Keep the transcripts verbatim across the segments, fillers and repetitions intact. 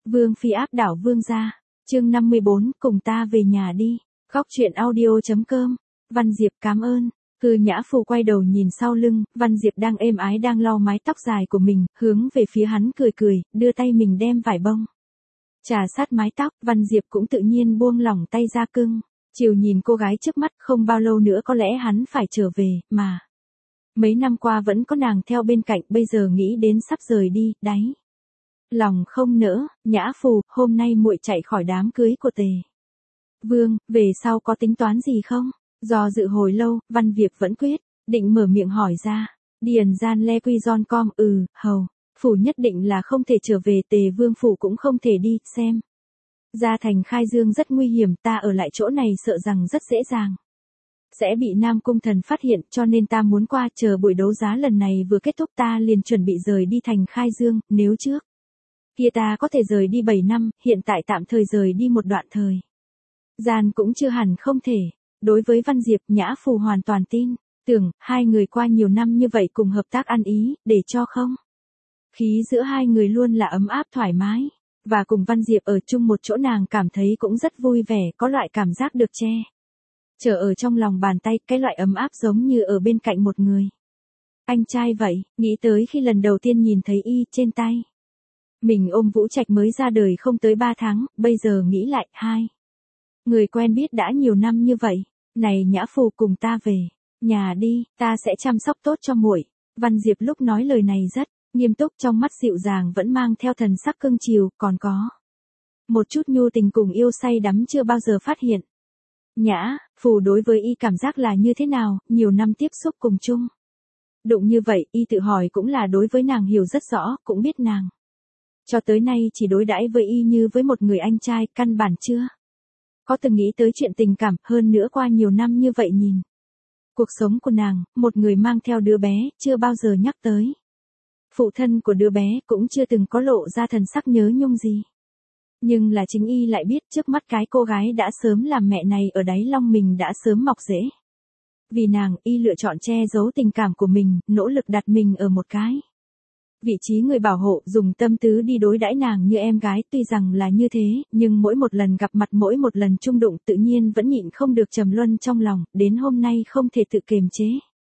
Vương phi áp đảo vương gia. Chương năm mươi bốn, cùng ta về nhà đi. Góc truyện audio chấm com. Văn Diệp cảm ơn. Cư Nhã Phù quay đầu nhìn sau lưng, Văn Diệp đang êm ái đang lau mái tóc dài của mình, hướng về phía hắn cười cười, đưa tay mình đem vải bông chà sát mái tóc. Văn Diệp cũng tự nhiên buông lỏng tay ra cưng. Chiều nhìn cô gái trước mắt, không bao lâu nữa có lẽ hắn phải trở về, mà mấy năm qua vẫn có nàng theo bên cạnh, bây giờ nghĩ đến sắp rời đi, đáy lòng không nỡ. Nhã Phù, hôm nay muội chạy khỏi đám cưới của Tề Vương, về sau có tính toán gì không? Do dự hồi lâu, Văn Diệp vẫn quyết định mở miệng hỏi ra. Điền gian le quy giòn com, ừ, hầu phủ nhất định là không thể trở về, Tề Vương phủ cũng không thể đi, xem ra thành Khai Dương rất nguy hiểm, ta ở lại chỗ này sợ rằng rất dễ dàng sẽ bị Nam Cung Thần phát hiện, cho nên ta muốn qua, chờ buổi đấu giá lần này vừa kết thúc ta liền chuẩn bị rời đi thành Khai Dương, nếu trước kia ta có thể rời đi bảy năm, hiện tại tạm thời rời đi một đoạn thời gian cũng chưa hẳn không thể. Đối với Văn Diệp, Nhã Phù hoàn toàn tin tưởng, hai người qua nhiều năm như vậy cùng hợp tác ăn ý, để cho không khí giữa hai người luôn là ấm áp thoải mái, và cùng Văn Diệp ở chung một chỗ nàng cảm thấy cũng rất vui vẻ, có loại cảm giác được che chở ở trong lòng bàn tay, cái loại ấm áp giống như ở bên cạnh một người anh trai vậy. Nghĩ tới khi lần đầu tiên nhìn thấy y trên tay mình ôm Vũ Trạch mới ra đời không tới ba tháng, bây giờ nghĩ lại, hai người quen biết đã nhiều năm như vậy. Này Nhã Phù, cùng ta về nhà đi, ta sẽ chăm sóc tốt cho muội. Văn Diệp lúc nói lời này rất nghiêm túc, trong mắt dịu dàng vẫn mang theo thần sắc cưng chiều, còn có một chút nhu tình cùng yêu say đắm chưa bao giờ phát hiện. Nhã Phù đối với y cảm giác là như thế nào, nhiều năm tiếp xúc cùng chung đụng như vậy, y tự hỏi cũng là đối với nàng hiểu rất rõ, cũng biết nàng cho tới nay chỉ đối đãi với y như với một người anh trai, căn bản chưa có từng nghĩ tới chuyện tình cảm. Hơn nữa qua nhiều năm như vậy nhìn cuộc sống của nàng, một người mang theo đứa bé, chưa bao giờ nhắc tới phụ thân của đứa bé, cũng chưa từng có lộ ra thần sắc nhớ nhung gì. Nhưng là chính y lại biết trước mắt cái cô gái đã sớm làm mẹ này ở đáy lòng mình đã sớm mọc rễ. Vì nàng, y lựa chọn che giấu tình cảm của mình, nỗ lực đặt mình ở một cái vị trí người bảo hộ, dùng tâm tứ đi đối đãi nàng như em gái. Tuy rằng là như thế, nhưng mỗi một lần gặp mặt, mỗi một lần chung đụng, tự nhiên vẫn nhịn không được trầm luân trong lòng, đến hôm nay không thể tự kiềm chế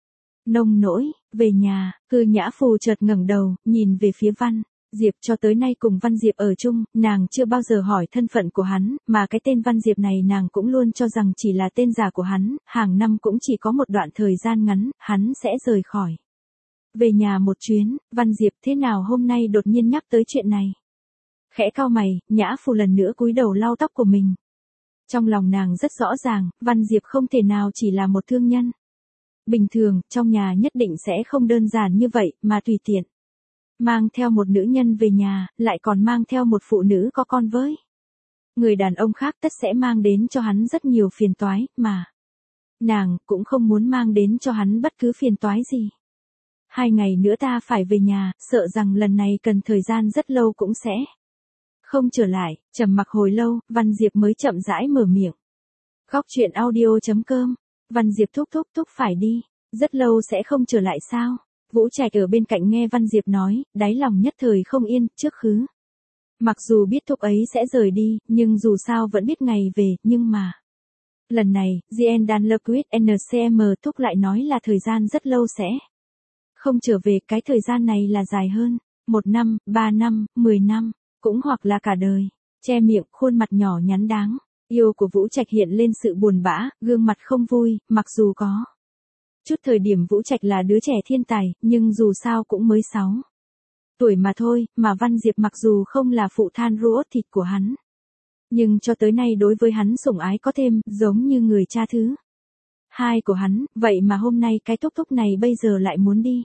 nông nỗi. Về nhà, Cư Nhã Phù chợt ngẩng đầu, nhìn về phía Văn Diệp. Cho tới nay cùng Văn Diệp ở chung, nàng chưa bao giờ hỏi thân phận của hắn, mà cái tên Văn Diệp này nàng cũng luôn cho rằng chỉ là tên giả của hắn, hàng năm cũng chỉ có một đoạn thời gian ngắn, hắn sẽ rời khỏi về nhà một chuyến. Văn Diệp, thế nào hôm nay đột nhiên nhắc tới chuyện này? Khẽ cau mày, Nhã Phù lần nữa cúi đầu lau tóc của mình. Trong lòng nàng rất rõ ràng, Văn Diệp không thể nào chỉ là một thương nhân bình thường, trong nhà nhất định sẽ không đơn giản như vậy, mà tùy tiện mang theo một nữ nhân về nhà, lại còn mang theo một phụ nữ có con với người đàn ông khác, tất sẽ mang đến cho hắn rất nhiều phiền toái, mà nàng cũng không muốn mang đến cho hắn bất cứ phiền toái gì. Hai ngày nữa ta phải về nhà, sợ rằng lần này cần thời gian rất lâu cũng sẽ không trở lại. Trầm mặc hồi lâu, Văn Diệp mới chậm rãi mở miệng. Góc truyện audio chấm com. Văn Diệp thúc thúc thúc phải đi, rất lâu sẽ không trở lại sao? Vũ Trạch ở bên cạnh nghe Văn Diệp nói, đáy lòng nhất thời không yên, trước khứ. Mặc dù biết thúc ấy sẽ rời đi, nhưng dù sao vẫn biết ngày về, nhưng mà lần này, Jean Danlequit en xê em thúc lại nói là thời gian rất lâu sẽ không trở về. Cái thời gian này là dài hơn một năm, ba năm, mười năm, cũng hoặc là cả đời. Che miệng, khuôn mặt nhỏ nhắn đáng yêu của Vũ Trạch hiện lên sự buồn bã, gương mặt không vui. Mặc dù có chút thời điểm Vũ Trạch là đứa trẻ thiên tài, nhưng dù sao cũng mới sáu tuổi mà thôi, mà Văn Diệp mặc dù không là phụ than ruột thịt của hắn, nhưng cho tới nay đối với hắn sủng ái có thêm, giống như người cha thứ hai của hắn. Vậy mà hôm nay cái thúc thúc này bây giờ lại muốn đi.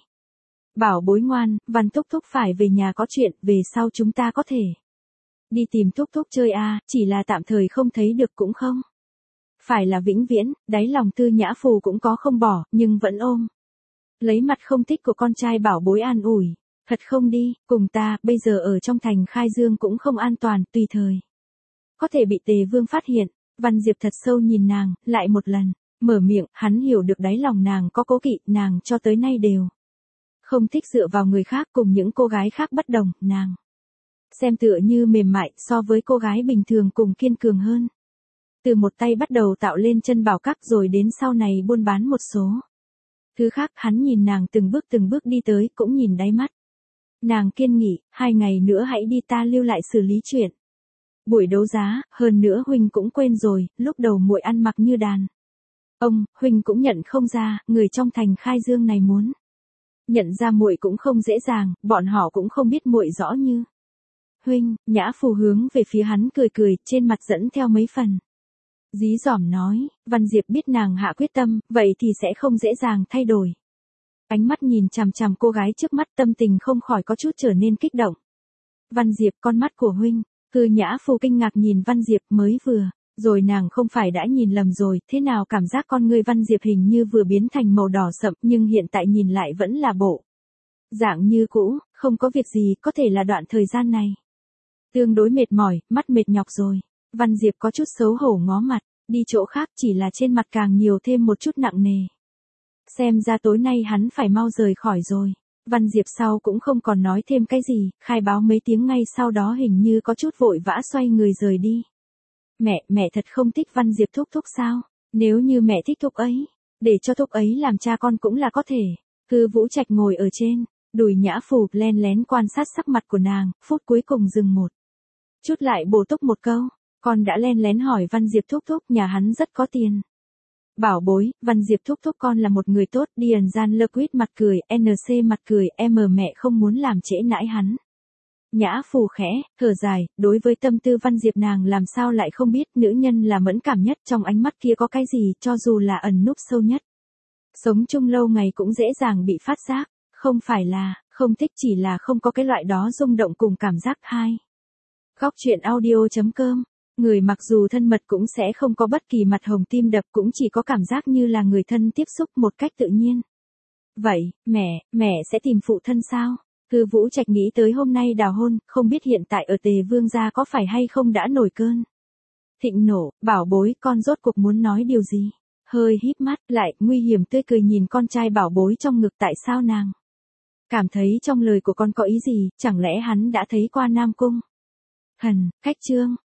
Bảo bối ngoan, Văn thúc thúc phải về nhà có chuyện, về sau chúng ta có thể đi tìm thúc thúc chơi à, chỉ là tạm thời không thấy được cũng không phải là vĩnh viễn. Đáy lòng Tư Nhã Phù cũng có không bỏ, nhưng vẫn ôm lấy mặt không thích của con trai bảo bối an ủi. Thật không đi, cùng ta, bây giờ ở trong thành Khai Dương cũng không an toàn, tùy thời có thể bị Tề Vương phát hiện. Văn Diệp thật sâu nhìn nàng, lại một lần mở miệng. Hắn hiểu được đáy lòng nàng có cố kỵ, nàng cho tới nay đều không thích dựa vào người khác, cùng những cô gái khác bất đồng, nàng xem tựa như mềm mại so với cô gái bình thường cùng kiên cường hơn. Từ một tay bắt đầu tạo lên chân bảo các rồi đến sau này buôn bán một số thứ khác, hắn nhìn nàng từng bước từng bước đi tới cũng nhìn đáy mắt. Nàng kiên nghị, hai ngày nữa hãy đi, ta lưu lại xử lý chuyện. Buổi đấu giá, hơn nữa huynh cũng quên rồi, lúc đầu muội ăn mặc như đàn ông, huynh cũng nhận không ra, người trong thành Khai Dương này muốn nhận ra muội cũng không dễ dàng, bọn họ cũng không biết muội rõ như huynh. Nhã Phù hướng về phía hắn cười cười, trên mặt dẫn theo mấy phần dí dỏm nói. Văn Diệp biết nàng hạ quyết tâm, vậy thì sẽ không dễ dàng thay đổi. Ánh mắt nhìn chằm chằm cô gái trước mắt, tâm tình không khỏi có chút trở nên kích động. Văn Diệp, con mắt của huynh. Cư Nhã Phù kinh ngạc nhìn Văn Diệp, mới vừa rồi nàng không phải đã nhìn lầm rồi, thế nào cảm giác con ngươi Văn Diệp hình như vừa biến thành màu đỏ sậm, nhưng hiện tại nhìn lại vẫn là bộ dạng như cũ, không có việc gì, có thể là đoạn thời gian này tương đối mệt mỏi, mắt mệt nhọc rồi. Văn Diệp có chút xấu hổ ngó mặt, đi chỗ khác, chỉ là trên mặt càng nhiều thêm một chút nặng nề. Xem ra tối nay hắn phải mau rời khỏi rồi. Văn Diệp sau cũng không còn nói thêm cái gì, khai báo mấy tiếng ngay sau đó hình như có chút vội vã xoay người rời đi. Mẹ, mẹ thật không thích Văn Diệp thúc thúc sao? Nếu như mẹ thích thúc ấy, để cho thúc ấy làm cha con cũng là có thể. Cư Vũ Trạch ngồi ở trên đùi Nhã Phù, len lén quan sát sắc mặt của nàng, phút cuối cùng dừng một chút lại bổ túc một câu. Con đã len lén hỏi Văn Diệp thúc thúc, nhà hắn rất có tiền. Bảo bối, Văn Diệp thúc thúc con là một người tốt. Điền Gian Lơ Quýt mặt cười, en xê mặt cười, em mẹ không muốn làm trễ nãi hắn. Nhã Phù khẽ thở dài, đối với tâm tư Văn Diệp nàng làm sao lại không biết, nữ nhân là mẫn cảm nhất, trong ánh mắt kia có cái gì, cho dù là ẩn núp sâu nhất. Sống chung lâu ngày cũng dễ dàng bị phát giác, không phải là không thích, chỉ là không có cái loại đó rung động cùng cảm giác. Hai. Góc truyện audio chấm com. Người mặc dù thân mật cũng sẽ không có bất kỳ mặt hồng tim đập, cũng chỉ có cảm giác như là người thân tiếp xúc một cách tự nhiên. Vậy, mẹ, mẹ sẽ tìm phụ thân sao? Cư Vũ Trạch nghĩ tới hôm nay đào hôn, không biết hiện tại ở Tề Vương gia có phải hay không đã nổi cơn thịnh nộ. Bảo bối, con rốt cuộc muốn nói điều gì? Hơi híp mắt lại, nguy hiểm tươi cười nhìn con trai bảo bối trong ngực. Tại sao nàng cảm thấy trong lời của con có ý gì, chẳng lẽ hắn đã thấy qua Nam Cung Hần? Khách trương